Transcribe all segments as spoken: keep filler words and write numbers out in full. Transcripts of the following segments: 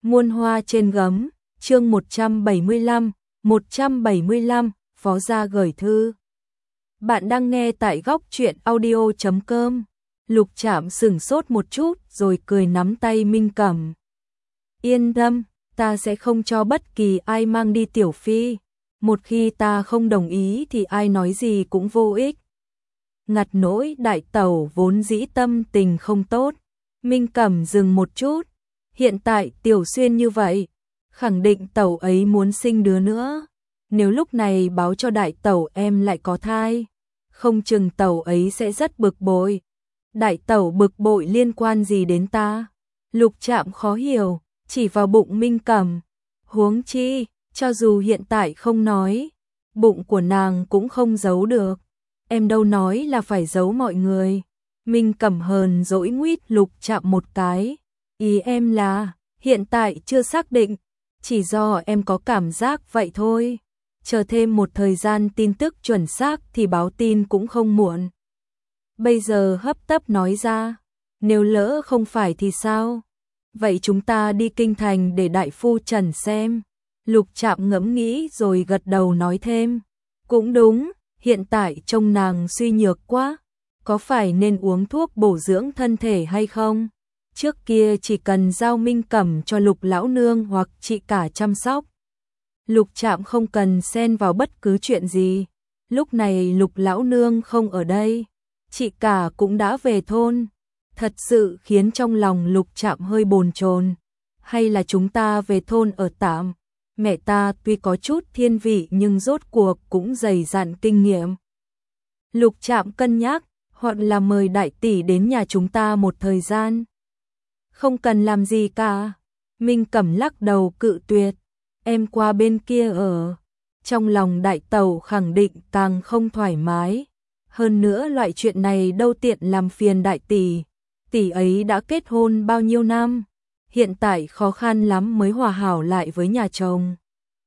Muôn hoa trên gấm, chương một trăm bảy mươi lăm, một trăm bảy mươi lăm, phó gia gửi thư. Bạn đang nghe tại góc truyện audio chấm com. Lục Trạm sững sốt một chút rồi cười nắm tay Minh Cẩm. Yên tâm, ta sẽ không cho bất kỳ ai mang đi tiểu phi. Một khi ta không đồng ý thì ai nói gì cũng vô ích. Ngặt nỗi đại tẩu vốn dĩ tâm tình không tốt. Minh Cẩm dừng một chút. Hiện tại Tiểu Xuyên như vậy, khẳng định tẩu ấy muốn sinh đứa nữa. Nếu lúc này báo cho đại tẩu em lại có thai, không chừng tẩu ấy sẽ rất bực bội. Đại tẩu bực bội liên quan gì đến ta? Lục Trạm khó hiểu, chỉ vào bụng Minh Cẩm. Huống chi, cho dù hiện tại không nói, bụng của nàng cũng không giấu được. Em đâu nói là phải giấu mọi người. Minh Cẩm hờn dỗi nguýt Lục Trạm một cái. Ý em là, hiện tại chưa xác định, chỉ do em có cảm giác vậy thôi. Chờ thêm một thời gian tin tức chuẩn xác thì báo tin cũng không muộn. Bây giờ hấp tấp nói ra, nếu lỡ không phải thì sao? Vậy chúng ta đi kinh thành để đại phu trần xem. Lục Trạm ngẫm nghĩ rồi gật đầu nói thêm. Cũng đúng, hiện tại trông nàng suy nhược quá. Có phải nên uống thuốc bổ dưỡng thân thể hay không? Trước kia chỉ cần giao Minh Cẩm cho Lục lão nương hoặc chị cả chăm sóc. Lục Trạm không cần xen vào bất cứ chuyện gì. Lúc này Lục lão nương không ở đây, chị cả cũng đã về thôn. Thật sự khiến trong lòng Lục Trạm hơi bồn chồn. Hay là chúng ta về thôn ở tạm? Mẹ ta tuy có chút thiên vị nhưng rốt cuộc cũng dày dặn kinh nghiệm. Lục Trạm cân nhắc, hoặc là mời đại tỷ đến nhà chúng ta một thời gian. Không cần làm gì cả. Minh Cẩm lắc đầu cự tuyệt. Em qua bên kia ở. Trong lòng đại tẩu khẳng định càng không thoải mái. Hơn nữa loại chuyện này đâu tiện làm phiền đại tỷ. Tỷ ấy đã kết hôn bao nhiêu năm. Hiện tại khó khăn lắm mới hòa hảo lại với nhà chồng.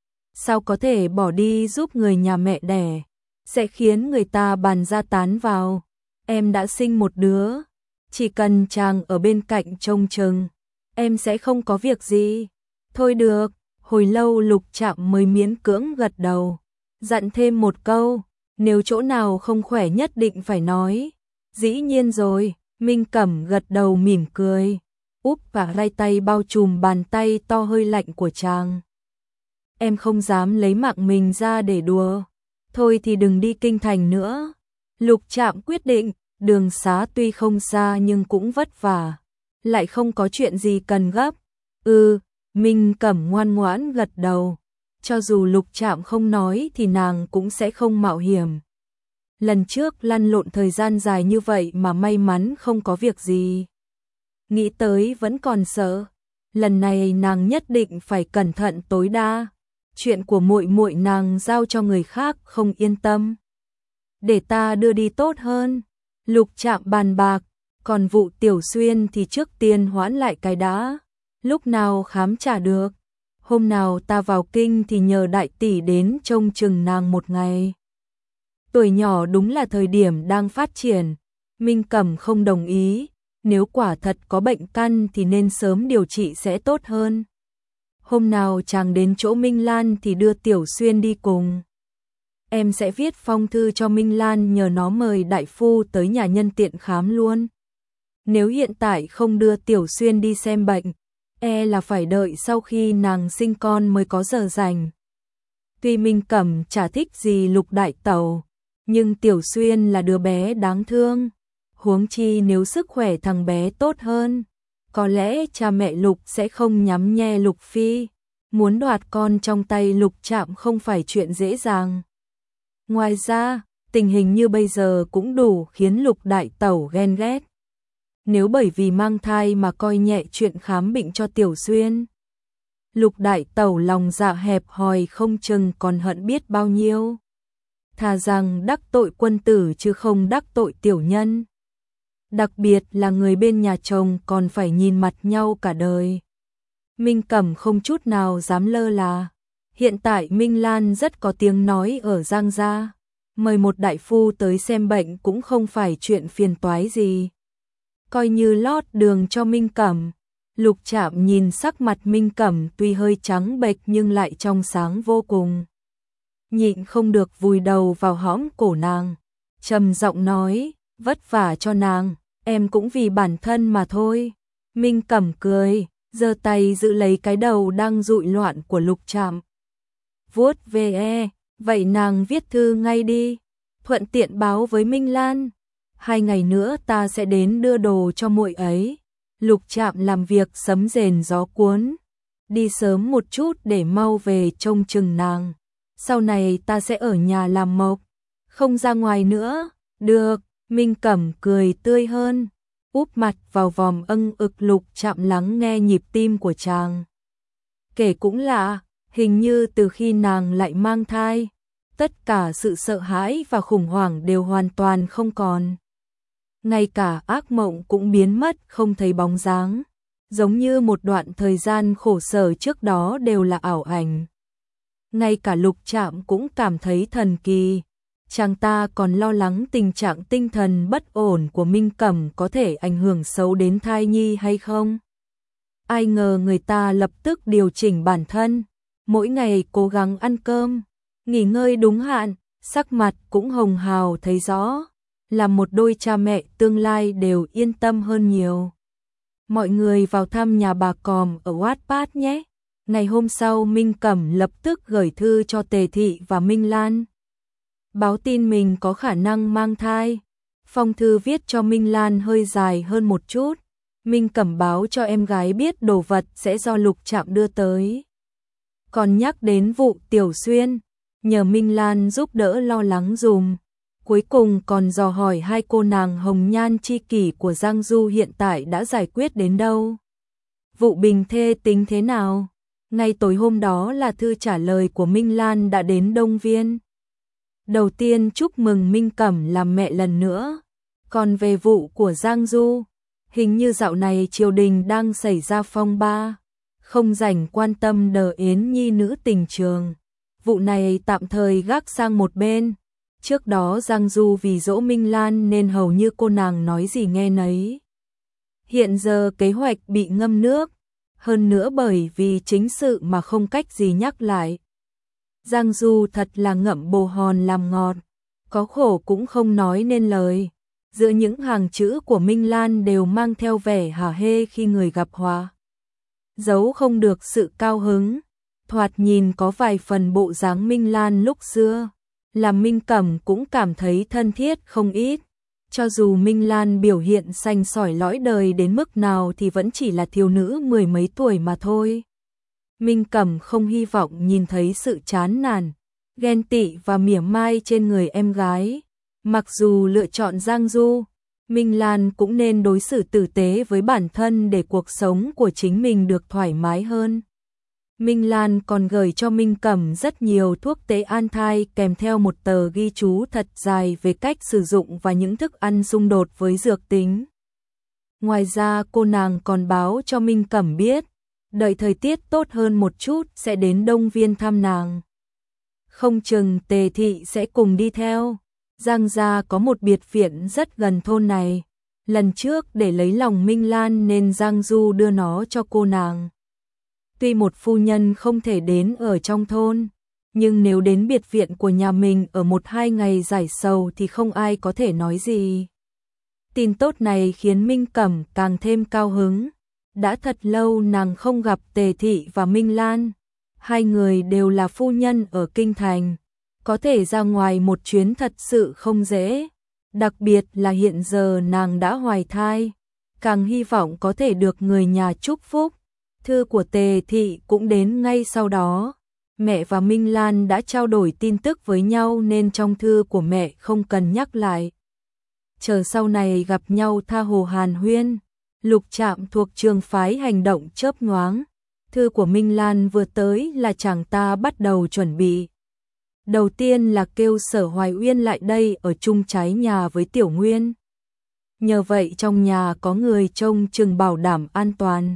Sao có thể bỏ đi giúp người nhà mẹ đẻ? Sẽ khiến người ta bàn ra tán vào. Em đã sinh một đứa. Chỉ cần chàng ở bên cạnh trông chừng, em sẽ không có việc gì. Thôi được, hồi lâu Lục Trạm mới miễn cưỡng gật đầu. Dặn thêm một câu, nếu chỗ nào không khỏe nhất định phải nói. Dĩ nhiên rồi, Minh Cẩm gật đầu mỉm cười. Úp và ray tay bao trùm bàn tay to hơi lạnh của chàng. Em không dám lấy mạng mình ra để đùa. Thôi thì đừng đi kinh thành nữa. Lục Trạm quyết định. Đường xá tuy không xa nhưng cũng vất vả, lại không có chuyện gì cần gấp. Ừ, Minh Cẩm ngoan ngoãn gật đầu. Cho dù Lục Trạm không nói thì nàng cũng sẽ không mạo hiểm. Lần trước lăn lộn thời gian dài như vậy mà may mắn không có việc gì. Nghĩ tới vẫn còn sợ. Lần này nàng nhất định phải cẩn thận tối đa. Chuyện của muội muội nàng giao cho người khác không yên tâm. Để ta đưa đi tốt hơn. Lục Trạm bàn bạc, còn vụ Tiểu Xuyên thì trước tiên hoãn lại cái đã. Lúc nào khám trả được, hôm nào ta vào kinh thì nhờ đại tỷ đến trông chừng nàng một ngày. Tuổi nhỏ đúng là thời điểm đang phát triển. Minh Cẩm không đồng ý, nếu quả thật có bệnh căn thì nên sớm điều trị sẽ tốt hơn. Hôm nào chàng đến chỗ Minh Lan thì đưa Tiểu Xuyên đi cùng. Em sẽ viết phong thư cho Minh Lan nhờ nó mời đại phu tới nhà nhân tiện khám luôn. Nếu hiện tại không đưa Tiểu Xuyên đi xem bệnh, e là phải đợi sau khi nàng sinh con mới có giờ rảnh. Tuy Minh Cẩm chả thích gì Lục đại tẩu, nhưng Tiểu Xuyên là đứa bé đáng thương. Huống chi nếu sức khỏe thằng bé tốt hơn, có lẽ cha mẹ Lục sẽ không nhắm nhe Lục phi. Muốn đoạt con trong tay Lục Trạm không phải chuyện dễ dàng. Ngoài ra, tình hình như bây giờ cũng đủ khiến Lục đại tẩu ghen ghét. Nếu bởi vì mang thai mà coi nhẹ chuyện khám bệnh cho Tiểu Xuyên, Lục đại tẩu lòng dạ hẹp hòi không chừng còn hận biết bao nhiêu. Thà rằng đắc tội quân tử chứ không đắc tội tiểu nhân. Đặc biệt là người bên nhà chồng còn phải nhìn mặt nhau cả đời. Minh Cẩm không chút nào dám lơ là. Hiện tại Minh Lan rất có tiếng nói ở Giang Gia. Mời một đại phu tới xem bệnh cũng không phải chuyện phiền toái gì. Coi như lót đường cho Minh Cẩm. Lục Trạm nhìn sắc mặt Minh Cẩm tuy hơi trắng bệch nhưng lại trong sáng vô cùng. Nhịn không được vùi đầu vào hõm cổ nàng, trầm giọng nói, vất vả cho nàng, em cũng vì bản thân mà thôi. Minh Cẩm cười, giơ tay giữ lấy cái đầu đang rụi loạn của Lục Trạm. Vuốt ve, vậy nàng viết thư ngay đi, thuận tiện báo với Minh Lan. Hai ngày nữa ta sẽ đến đưa đồ cho muội ấy. Lục Trạm làm việc sấm rền gió cuốn, đi sớm một chút để mau về trông chừng nàng. Sau này ta sẽ ở nhà làm mộc, không ra ngoài nữa. Được, Minh Cẩm cười tươi hơn, úp mặt vào vòm âng ực Lục Trạm lắng nghe nhịp tim của chàng. Kể cũng lạ, hình như từ khi nàng lại mang thai, tất cả sự sợ hãi và khủng hoảng đều hoàn toàn không còn. Ngay cả ác mộng cũng biến mất không thấy bóng dáng, giống như một đoạn thời gian khổ sở trước đó đều là ảo ảnh. Ngay cả Lục Trạm cũng cảm thấy thần kỳ, chàng ta còn lo lắng tình trạng tinh thần bất ổn của Minh Cẩm có thể ảnh hưởng xấu đến thai nhi hay không. Ai ngờ người ta lập tức điều chỉnh bản thân, mỗi ngày cố gắng ăn cơm, nghỉ ngơi đúng hạn, sắc mặt cũng hồng hào thấy rõ. Là một đôi cha mẹ tương lai đều yên tâm hơn nhiều. Mọi người vào thăm nhà bà Còm ở Wattpad nhé. Ngày hôm sau Minh Cẩm lập tức gửi thư cho Tề Thị và Minh Lan, báo tin mình có khả năng mang thai. Phong thư viết cho Minh Lan hơi dài hơn một chút. Minh Cẩm báo cho em gái biết đồ vật sẽ do Lục Trạm đưa tới. Còn nhắc đến vụ Tiểu Xuyên, nhờ Minh Lan giúp đỡ lo lắng dùm. Cuối cùng còn dò hỏi hai cô nàng hồng nhan chi kỷ của Giang Du hiện tại đã giải quyết đến đâu. Vụ bình thê tính thế nào? Ngay tối hôm đó là thư trả lời của Minh Lan đã đến Đông Viên. Đầu tiên chúc mừng Minh Cẩm làm mẹ lần nữa. Còn về vụ của Giang Du, hình như dạo này triều đình đang xảy ra phong ba, không rảnh quan tâm Đờ Yến Nhi nữ tình trường. Vụ này tạm thời gác sang một bên. Trước đó Giang Du vì dỗ Minh Lan nên hầu như cô nàng nói gì nghe nấy. Hiện giờ kế hoạch bị ngâm nước, hơn nữa bởi vì chính sự mà không cách gì nhắc lại. Giang Du thật là ngậm bồ hòn làm ngọt, có khổ cũng không nói nên lời. Giữa những hàng chữ của Minh Lan đều mang theo vẻ hả hê khi người gặp họa, giấu không được sự cao hứng. Thoạt nhìn có vài phần bộ dáng Minh Lan lúc xưa, làm Minh Cẩm cũng cảm thấy thân thiết không ít. Cho dù Minh Lan biểu hiện xanh sỏi lõi đời đến mức nào thì vẫn chỉ là thiếu nữ mười mấy tuổi mà thôi. Minh Cẩm không hy vọng nhìn thấy sự chán nản, ghen tị và mỉa mai trên người em gái. Mặc dù lựa chọn Giang Du, Minh Lan cũng nên đối xử tử tế với bản thân để cuộc sống của chính mình được thoải mái hơn. Minh Lan còn gửi cho Minh Cẩm rất nhiều thuốc tế an thai kèm theo một tờ ghi chú thật dài về cách sử dụng và những thức ăn xung đột với dược tính. Ngoài ra cô nàng còn báo cho Minh Cẩm biết, đợi thời tiết tốt hơn một chút sẽ đến Đông Viên thăm nàng. Không chừng Tề Thị sẽ cùng đi theo. Giang gia có một biệt viện rất gần thôn này. Lần trước để lấy lòng Minh Lan nên Giang Du đưa nó cho cô nàng. Tuy một phu nhân không thể đến ở trong thôn, nhưng nếu đến biệt viện của nhà mình ở một hai ngày giải sầu thì không ai có thể nói gì. Tin tốt này khiến Minh Cẩm càng thêm cao hứng. Đã thật lâu nàng không gặp Tề Thị và Minh Lan. Hai người đều là phu nhân ở Kinh Thành. Có thể ra ngoài một chuyến thật sự không dễ. Đặc biệt là hiện giờ nàng đã hoài thai. Càng hy vọng có thể được người nhà chúc phúc. Thư của Tề Thị cũng đến ngay sau đó. Mẹ và Minh Lan đã trao đổi tin tức với nhau nên trong thư của mẹ không cần nhắc lại. Chờ sau này gặp nhau tha hồ hàn huyên. Lục Trạm thuộc trường phái hành động chớp nhoáng. Thư của Minh Lan vừa tới là chàng ta bắt đầu chuẩn bị. Đầu tiên là kêu Sở Hoài Uyên lại đây ở chung trái nhà với Tiểu Nguyên. Nhờ vậy trong nhà có người trông chừng bảo đảm an toàn.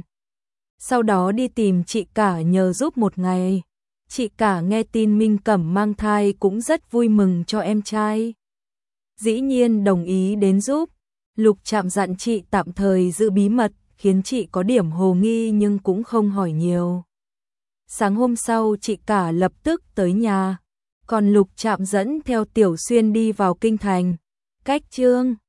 Sau đó đi tìm chị cả nhờ giúp một ngày. Chị cả nghe tin Minh Cẩm mang thai cũng rất vui mừng cho em trai. Dĩ nhiên đồng ý đến giúp. Lục Trạm dặn chị tạm thời giữ bí mật khiến chị có điểm hồ nghi nhưng cũng không hỏi nhiều. Sáng hôm sau chị cả lập tức tới nhà, còn Lục Trạm dẫn theo Tiểu Xuyên đi vào kinh thành. Cách Trương